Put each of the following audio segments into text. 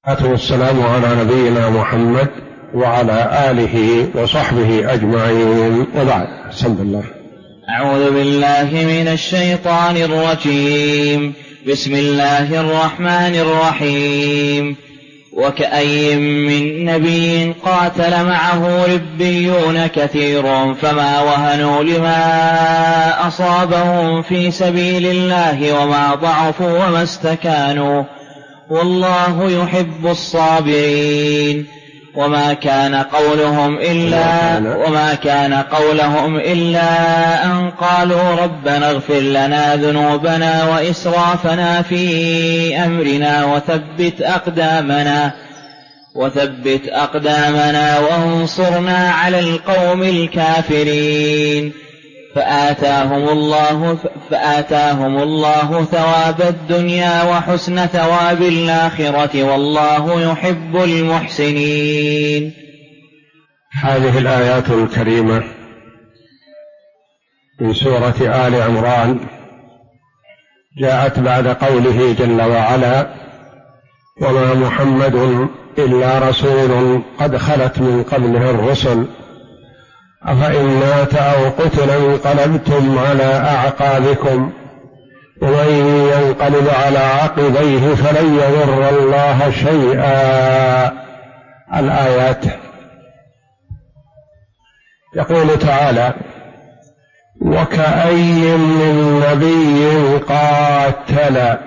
والسلام على نبينا محمد وعلى آله وصحبه أجمعين، وبعد. بسم الله. أعوذ بالله من الشيطان الرجيم. بسم الله الرحمن الرحيم. وكأي من نبي قاتل معه ربيون كثير فما وهنوا لما أصابهم في سبيل الله وما ضعفوا وما استكانوا والله يحب الصابرين. وما كان قولهم إلا أن قالوا ربنا اغفر لنا ذنوبنا وإسرافنا في أمرنا وثبت أقدامنا وانصرنا على القوم الكافرين. فآتاهم الله ثواب الدنيا وحسن ثواب الآخرة والله يحب المحسنين. هذه الآيات الكريمة من سورة آل عمران جاءت بعد قوله جل وعلا: وما محمد إلا رسول قد خلت من قبله الرسل أفإن مات أو قتل انقلبتم على أعقابكم ومن ينقلب على عقبيه فلن يضر الله شيئا. الآيات. يقول تعالى: وكأي من نبي قاتل.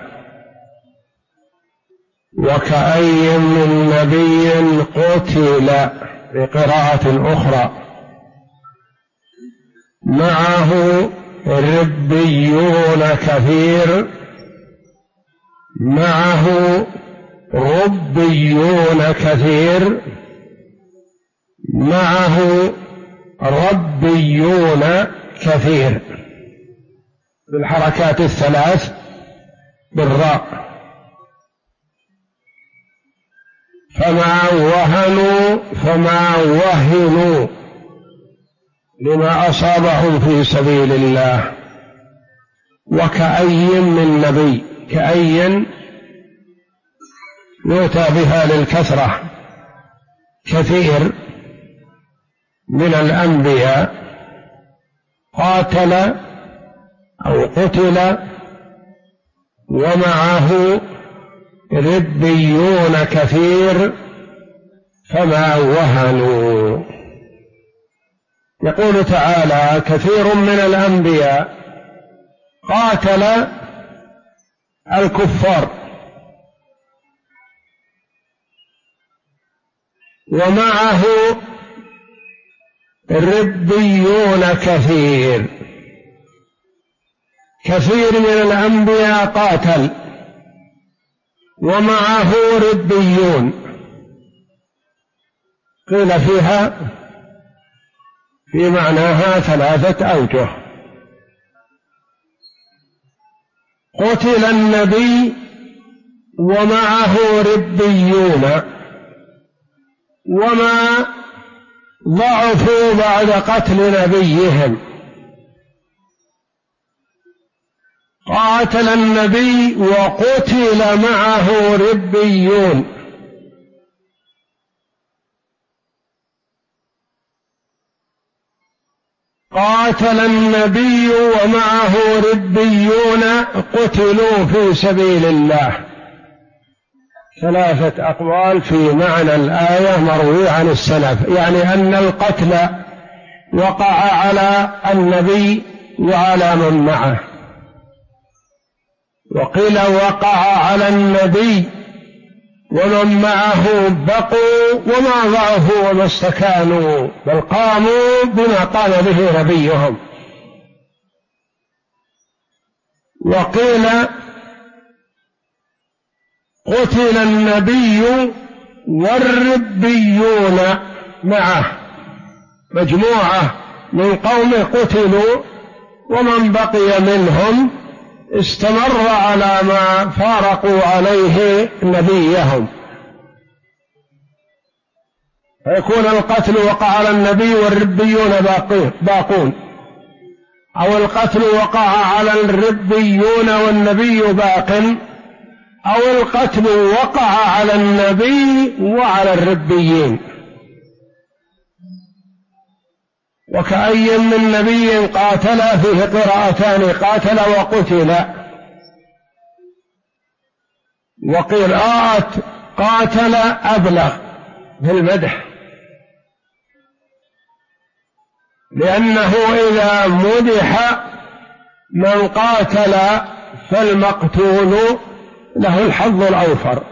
وكأي من نبي قتل بقراءة أخرى معه ربيون كثير. معه ربيون كثير. معه ربيون كثير بالحركات الثلاث بالراء. فما وهنوا لما أصابهم في سبيل الله. وكأي من نبي، كأي يؤتى بها للكثرة، كثير من الأنبياء قاتل أو قتل ومعه ربيون كثير فما وهنوا. يقول تعالى: كثير من الأنبياء قاتل الكفار ومعه ربيون كثير. كثير من الأنبياء قاتل ومعه ربيون. قيل فيها في معناها ثلاثة أوجه. قتل النبي ومعه ربيون وما ضعفوا بعد قتل نبيهم. قاتل النبي وقتل معه ربيون. قاتل النبي ومعه ربيون قتلوا في سبيل الله. ثلاثة أقوال في معنى الآية مروي عن السلف، يعني أن القتل وقع على النبي وعلى من معه، وقيل وقع على النبي ومن معه بقوا وما ضعفوا وما استكانوا بل قاموا بما قام به نبيهم. وقيل قتل النبي والربيون معه، مجموعة من قومه قتلوا ومن بقي منهم استمر على ما فارقوا عليه نبيهم، فيكون القتل وقع على النبي والربيون باقون، أو القتل وقع على الربيون والنبي باق، أو القتل وقع على النبي وعلى الربيين. وكأي من نبي قاتل، فيه قراءتان: قاتل وقتل، وقراءة قاتل أبلغ في المدح، لأنه إذا مدح من قاتل فالمقتول له الحظ الأوفر،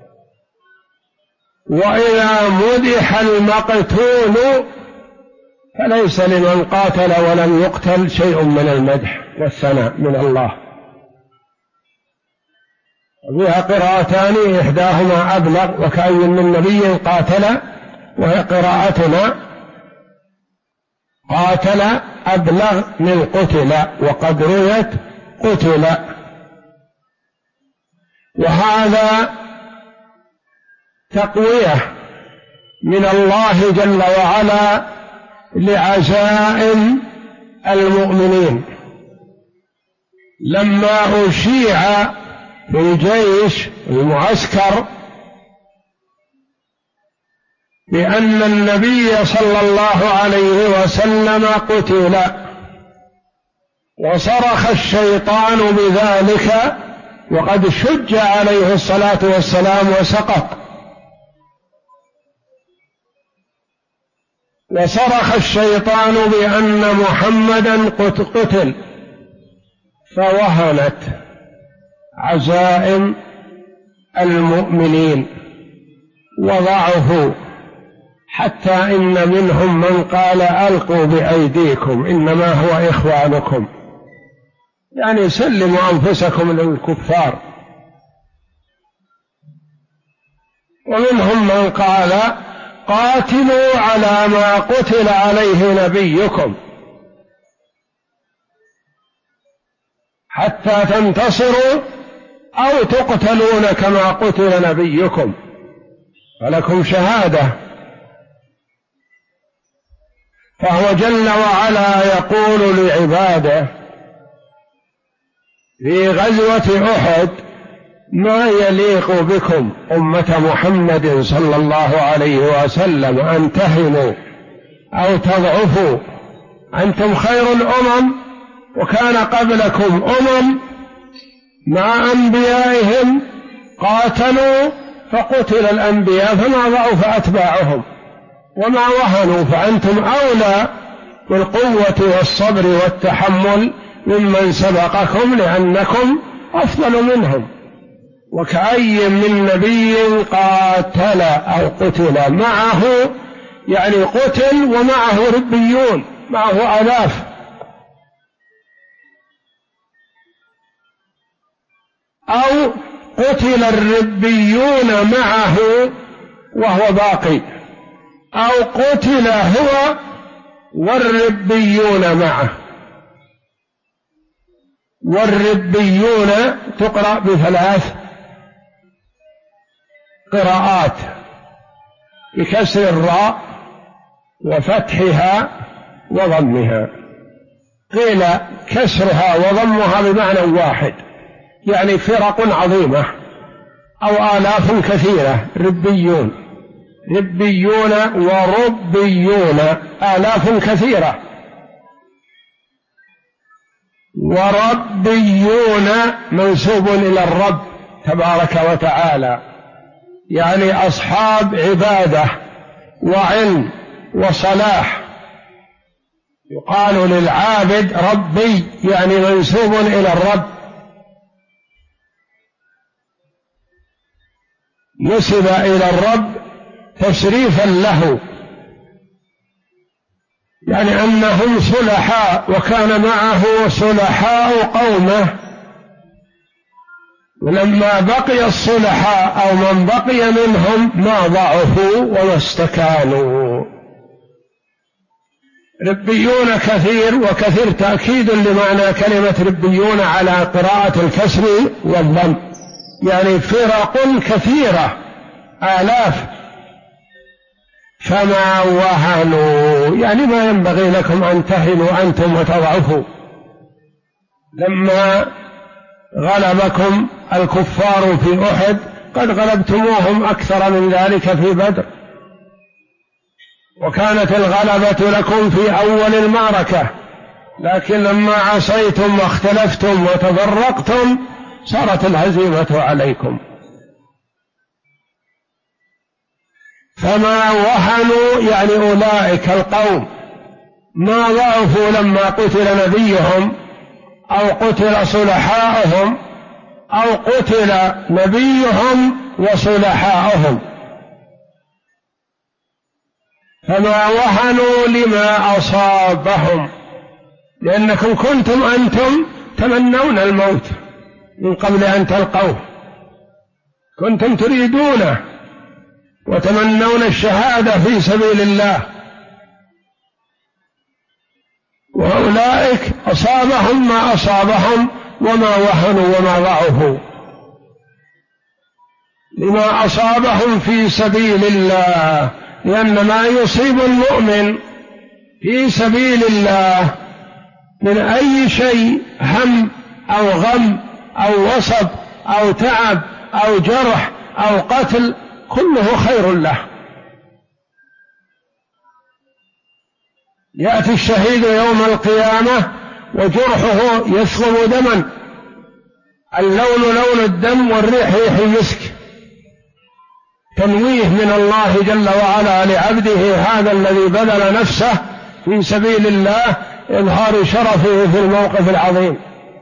وإذا مدح المقتول فليس لمن قاتل ولم يقتل شيء من المدح والثناء من الله. فيها قراءتان إحداهما أبلغ: وكأي من نبي قاتل، وهي قراءتنا قاتل أبلغ من قتل، وقد رويت قتل. وهذا تقوية من الله جل وعلا لعزائم المؤمنين. لما أشيع في الجيش المعسكر بأن النبي صلى الله عليه وسلم قتل، وصرخ الشيطان بذلك وقد شج عليه الصلاة والسلام وسقط، وصرخ الشيطان بأن محمدا قتل، فوهنت عزائم المؤمنين وضعفوا، حتى إن منهم من قال: ألقوا بأيديكم إنما هو إخوانكم، يعني سلموا أنفسكم للكفار. ومنهم من قال: قاتلوا على ما قتل عليه نبيكم حتى تنتصروا أو تقتلون كما قتل نبيكم فلكم شهادة. فهو جل وعلا يقول لعباده في غزوة أحد: ما يليق بكم أمة محمد صلى الله عليه وسلم أن تهنوا أو تضعفوا، أنتم خير الأمم، وكان قبلكم أمم مع أنبيائهم قاتلوا فقتل الأنبياء فما ضعف أتباعهم وما وهنوا، فأنتم أولى بالقوة والصبر والتحمل ممن سبقكم لأنكم أفضل منهم. وكأي من نبي قاتل أو قتل معه، يعني قتل ومعه ربيون، معه آلاف، أو قتل الربيون معه وهو باقي، أو قتل هو والربيون معه. والربيون تقرأ بثلاث قراءات: بكسر الراء وفتحها وضمها. قيل كسرها وضمها بمعنى واحد، يعني فرق عظيمة أو آلاف كثيرة. ربيون، ربيون وربيون، آلاف كثيرة. وربيون منسوب إلى الرب تبارك وتعالى، يعني أصحاب عبادة وعلم وصلاح. يقال للعابد ربي، يعني منسوب إلى الرب، نسب إلى الرب تشريفا له، يعني أنهم صلحاء، وكان معه صلحاء قومه، ولما بقي الصلحاء أو من بقي منهم ما ضعفوا وما استكانوا. ربيون كثير، وكثير تأكيد لمعنى كلمة ربيون على قراءة الكسر والضم، يعني فرق كثيرة آلاف. فما وهنوا، يعني ما ينبغي لكم أن تهنوا أنتم وتضعفوا. لما غلبكم الكفار في أحد قد غلبتموهم أكثر من ذلك في بدر، وكانت الغلبة لكم في أول المعركة، لكن لما عصيتم واختلفتم وتفرقتم صارت الهزيمة عليكم. فما وهنوا يعني أولئك القوم ما ضعفوا لما قتل نبيهم أو قتل صلحاؤهم أو قتل نبيهم وصلحاؤهم، فما وهنوا لما أصابهم، لأنكم كنتم أنتم تمنون الموت من قبل أن تلقوه، كنتم تريدونه وتمنون الشهادة في سبيل الله، وأولئك أصابهم ما أصابهم وما وهنوا وما ضعفوا لما أصابهم في سبيل الله، لأن ما يصيب المؤمن في سبيل الله من أي شيء هم أو غم أو وصب أو تعب أو جرح أو قتل كله خير له. يأتي الشهيد يوم القيامة وجرحه يسغب دما، اللون لون الدم والريح ريح المسك، تنويه من الله جل وعلا لعبده هذا الذي بذل نفسه في سبيل الله، إظهار شرفه في الموقف العظيم.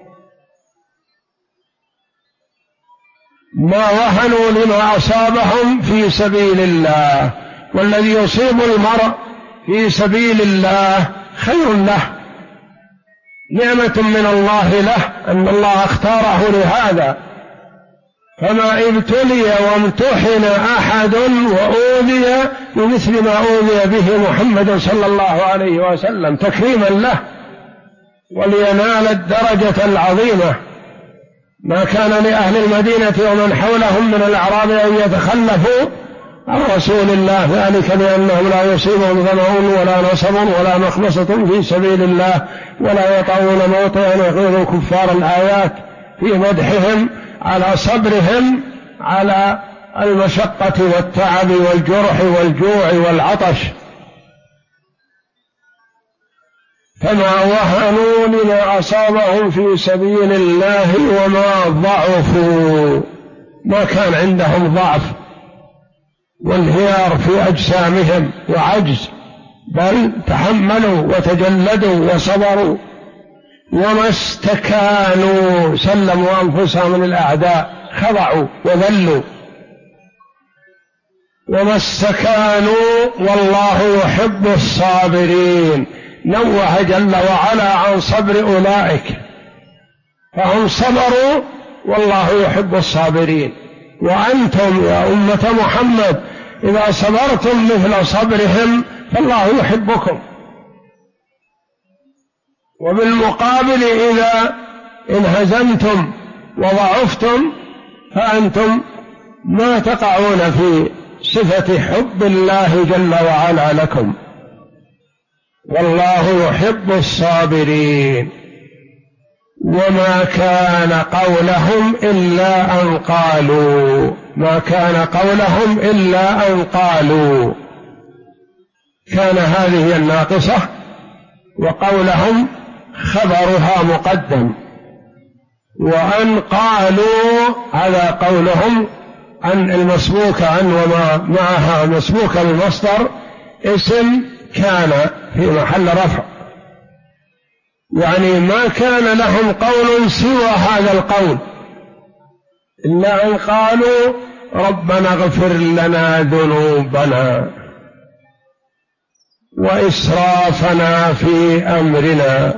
ما وهنوا لما أصابهم في سبيل الله، والذي يصيب المرء في سبيل الله خير له، نعمة من الله له أن الله اختاره لهذا. فما ابتلي وامتحن أحد وأوذي بمثل ما أوذي به محمد صلى الله عليه وسلم تكريما له ولينال الدرجة العظيمة. ما كان لأهل المدينة ومن حولهم من الأعراب أن يتخلفوا عن رسول الله، ذلك لأنهم لا يصيبهم ظمأ ولا نصب ولا مخمصة في سبيل الله ولا يطعون موطئا يغيظ كفار. الآيات في مدحهم على صبرهم على المشقة والتعب والجرح والجوع والعطش. فما وهنوا لما أصابهم في سبيل الله وما ضعفوا، ما كان عندهم ضعف وانهيار في أجسامهم وعجز، بل تحملوا وتجلدوا وصبروا، وما استكانوا سلموا أنفسهم من الأعداء، خضعوا وذلوا، وما استكانوا والله يحب الصابرين. نوه جل وعلا عن صبر أولئك، فهم صبروا والله يحب الصابرين. وأنتم يا أمة محمد إذا صبرتم مثل صبرهم فالله يحبكم، وبالمقابل إذا انهزمتم وضعفتم فأنتم ما تقعون في صفة حب الله جل وعلا لكم، والله يحب الصابرين. وما كان قولهم إلا أن قالوا، ما كان قولهم إلا أن قالوا، كان هذه الناقصة وقولهم خبرها مقدم، وأن قالوا هذا قولهم أن المسبوك عن وما معها مسبوك بالمصدر اسم كان في محل رفع، يعني ما كان لهم قول سوى هذا القول إلا أن قالوا ربنا اغفر لنا ذنوبنا وإسرافنا في أمرنا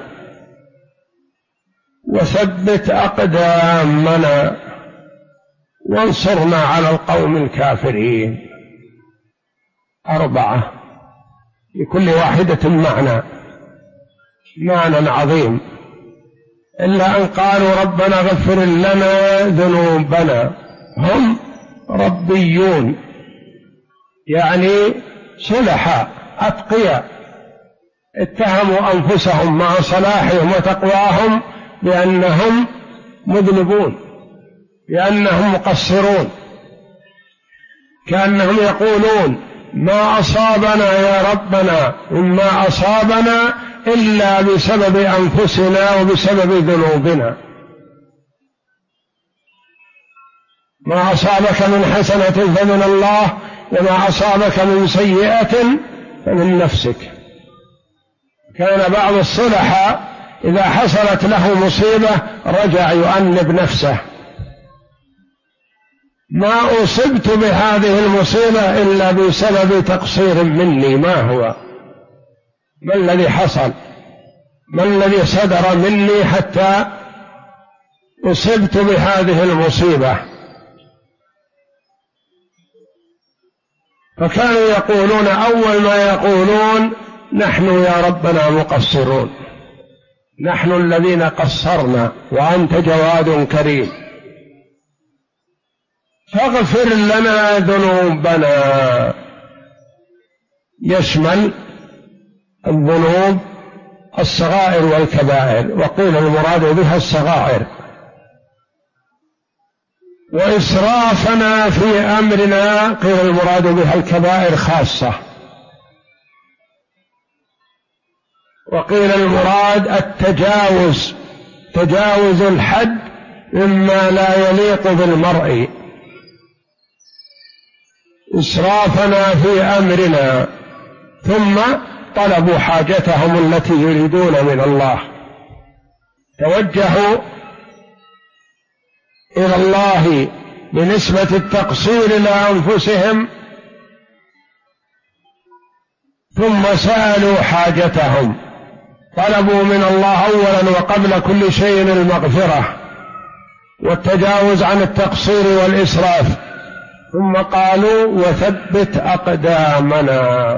وثبت أقدامنا وانصرنا على القوم الكافرين. 4 لكل واحدة معنى عظيم، إلا أن قالوا ربنا اغفر لنا ذنوبنا. هم ربيون يعني صلحاء أتقياء، اتهموا أنفسهم مع صلاحهم وتقواهم بأنهم مذنبون، لأنهم مقصرون، كأنهم يقولون ما أصابنا يا ربنا إما أصابنا إلا بسبب أنفسنا وبسبب ذنوبنا. ما أصابك من حسنة فمن الله، وما أصابك من سيئة فمن نفسك. كان بعض الصلحاء إذا حصلت له مصيبة رجع يؤنب نفسه: ما أصبت بهذه المصيبة إلا بسبب تقصير مني. ما هو؟ ما الذي حصل؟ ما الذي صدر مني حتى أصبت بهذه المصيبة؟ فكانوا يقولون أول ما يقولون: نحن يا ربنا مقصرون، نحن الذين قصرنا وأنت جواد كريم، فاغفر لنا ذنوبنا. يشمل الذنوب الصغائر والكبائر، وقيل المراد بها الصغائر. وإسرافنا في أمرنا، قيل المراد بها الكبائر خاصة، وقيل المراد التجاوز، تجاوز الحد مما لا يليق بالمرء. إسرافنا في أمرنا، ثم طلبوا حاجتهم التي يريدون من الله، توجهوا إلى الله بنسبة التقصير إلى أنفسهم، ثم سألوا حاجتهم، طلبوا من الله أولا وقبل كل شيء المغفرة والتجاوز عن التقصير والإسراف، ثم قالوا: وثبت أقدامنا.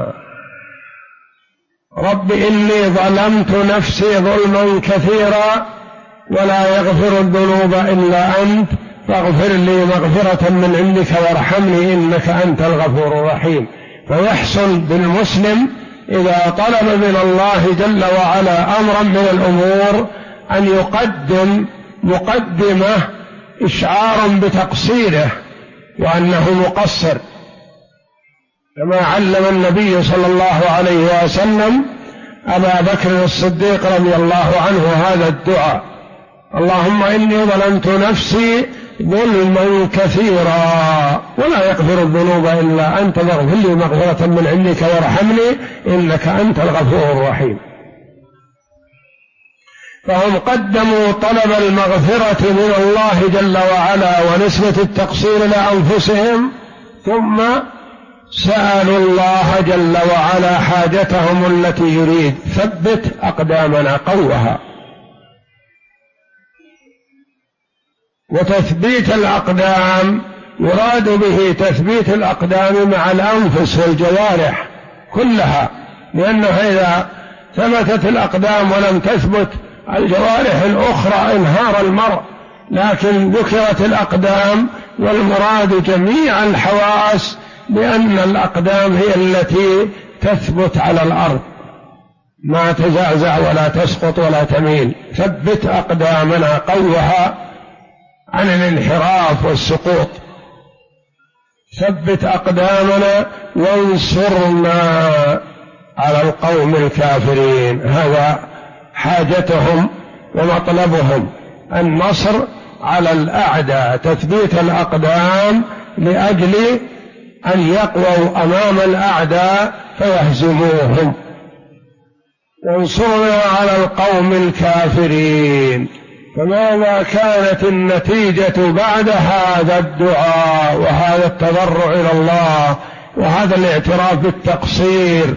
رب إني ظلمت نفسي ظلما كثيرا ولا يغفر الذنوب إلا أنت، فاغفر لي مغفرة من عندك وارحمني إنك أنت الغفور الرحيم. فيحصل بالمسلم إذا طلب من الله جل وعلا أمرا من الأمور أن يقدم مقدمة إشعارا بتقصيره وأنه مقصر، كما علم النبي صلى الله عليه وسلم أبا بكر الصديق رضي الله عنه هذا الدعاء: اللهم إني ظلمت نفسي ظلما كثيرا ولا يغفر الذنوب إلا أنت، فاغفر لي مغفرة من عندك وارحمني إنك أنت الغفور الرحيم. فهم قدموا طلب المغفرة من الله جل وعلا ونسبة التقصير إلى أنفسهم، ثم سألوا الله جل وعلا حاجتهم التي يريد. ثبت أقدامنا، قوها. وتثبيت الأقدام يراد به تثبيت الأقدام مع الأنفس والجوارح كلها، لأنه إذا ثبتت الأقدام ولم تثبت الجوارح الأخرى انهار المرء، لكن ذكرت الأقدام والمراد جميع الحواس، لأن الأقدام هي التي تثبت على الأرض، ما تزعزع ولا تسقط ولا تميل. ثبت أقدامنا، قوها عن الانحراف والسقوط. ثبت أقدامنا وانصرنا على القوم الكافرين. هذا حاجتهم ومطلبهم، النصر على الأعداء، تثبيت الأقدام لأجل أن يقووا أمام الأعداء فيهزموهم. وانصرنا على القوم الكافرين. فماذا كانت النتيجة بعد هذا الدعاء وهذا التضرع إلى الله وهذا الاعتراف بالتقصير؟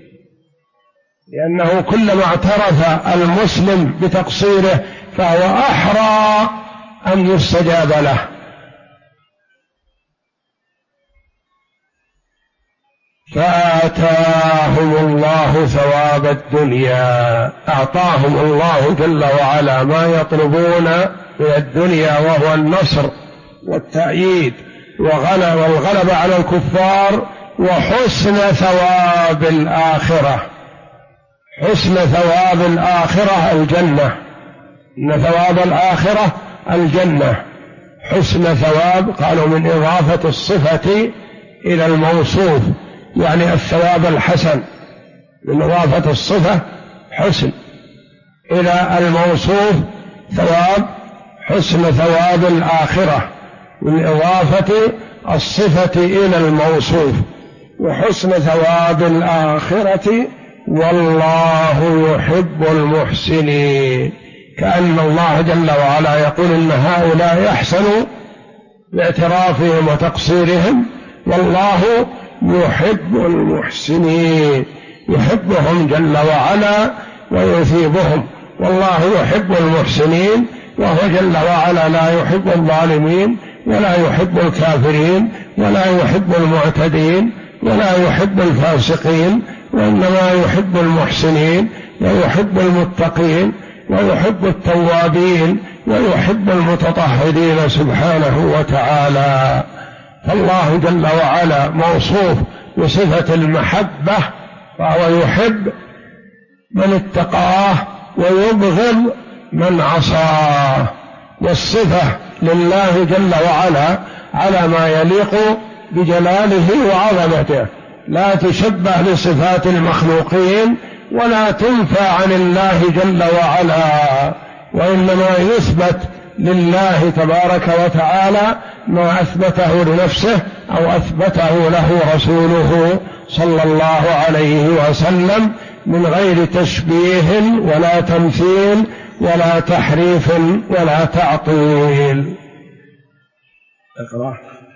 لأنه كلما اعترف المسلم بتقصيره فهو أحرى أن يستجاب له. فآتاهم الله ثواب الدنيا، أعطاهم الله جل وعلا ما يطلبون من الدنيا، وهو النصر والتأييد والغلبة على الكفار، وحسن ثواب الآخرة. حسن ثواب الآخرة الجنة، إن ثواب الآخرة الجنة. حسن ثواب قالوا من إضافة الصفة إلى الموصوف، يعني الثواب الحسن، من إضافة الصفة حسن إلى الموصوف ثواب، حسن ثواب الآخرة من إضافة الصفة إلى الموصوف، وحسن ثواب الآخرة والله يحب المحسنين. كأن الله جل وعلا يقول إن هؤلاء يحسنوا باعترافهم وتقصيرهم، والله يحب المحسنين، يحبهم جل وعلا ويثيبهم. والله يحب المحسنين، وهو جل وعلا لا يحب الظالمين ولا يحب الكافرين ولا يحب المعتدين ولا يحب الفاسقين، وإنما يحب المحسنين ويحب المتقين ويحب التوابين ويحب المتطهرين سبحانه وتعالى. فالله جل وعلا موصوف بصفة المحبة، فهو يحب من اتقاه ويبغض من عصاه. والصفة لله جل وعلا على ما يليق بجلاله وعظمته، لا تشبه لصفات المخلوقين ولا تنفى عن الله جل وعلا، وإنما يثبت لله تبارك وتعالى ما أثبته لنفسه أو أثبته له رسوله صلى الله عليه وسلم من غير تشبيه ولا تمثيل ولا تحريف ولا تعطيل. اقرأ.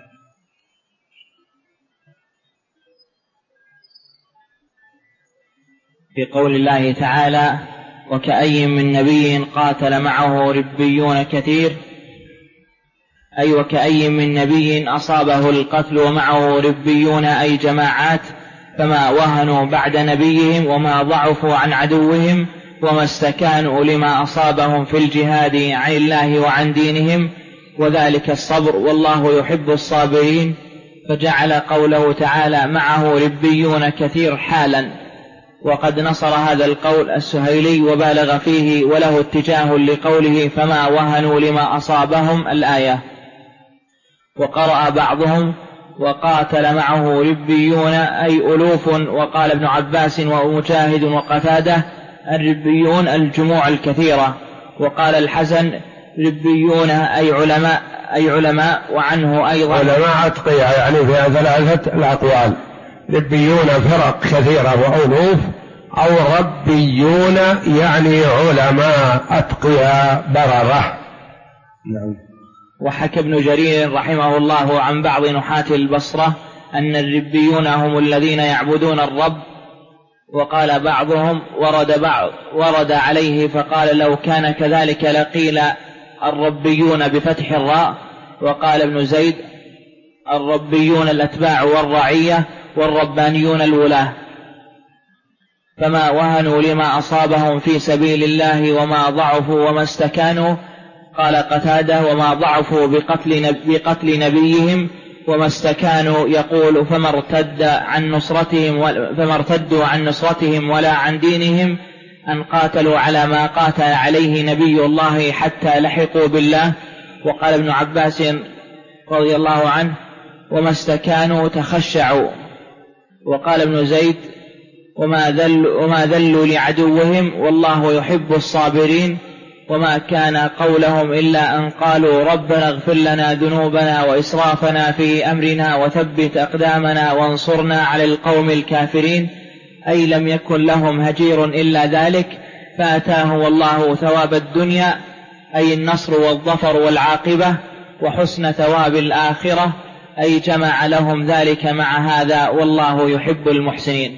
في قول الله تعالى: وكأي من نبي قاتل معه ربيون كثير، أي وكأي من نبي أصابه القتل ومعه ربيون أي جماعات، فما وهنوا بعد نبيهم وما ضعفوا عن عدوهم وما استكانوا لما أصابهم في الجهاد عن الله وعن دينهم، وذلك الصبر، والله يحب الصابرين. فجعل قوله تعالى معه ربيون كثير حالا، وقد نصر هذا القول السهيلي وبالغ فيه، وله اتجاه لقوله فما وهنوا لما أصابهم الآية. وقرأ بعضهم وقاتل معه ربيون أي ألوف، وقال ابن عباس ومجاهد وقتاده الربيون الجموع الكثيرة. وقال الحسن ربيون أي علماء وعنه أيضا علماء أتقياء، يعني فيها ثلاثة الأقوال: ربيون فرق كثيرة وألوف، أو ربيون يعني علماء أتقياء بررة. نعم. وحكى ابن جرير رحمه الله عن بعض نحاة البصرة أن الربيون هم الذين يعبدون الرب. وقال بعضهم ورد عليه فقال لو كان كذلك لقيل الربيون بفتح الراء. وقال ابن زيد الربيون الأتباع والرعية، والربانيون الولاة. فما وهنوا لما أصابهم في سبيل الله وما ضعفوا وما استكانوا. قال قتادة وما ضعفوا بقتل نبيهم وما استكانوا، يقول فما ارتدوا عن نصرتهم ولا عن دينهم، أن قاتلوا على ما قاتل عليه نبي الله حتى لحقوا بالله. وقال ابن عباس رضي الله عنه وما استكانوا تخشعوا. وقال ابن زيد وما ذلوا لعدوهم والله يحب الصابرين. وما كان قولهم إلا أن قالوا ربنا اغفر لنا ذنوبنا وإسرافنا في أمرنا وثبت أقدامنا وانصرنا على القوم الكافرين، أي لم يكن لهم هجير إلا ذلك، فآتاهم الله ثواب الدنيا أي النصر والظفر والعاقبة، وحسن ثواب الآخرة أي جمع لهم ذلك مع هذا، والله يحب المحسنين.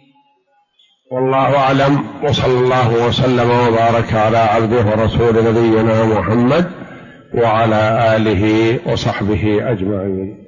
والله أعلم، وصلى الله وسلم وبارك على عبده ورسول نبينا محمد وعلى آله وصحبه أجمعين.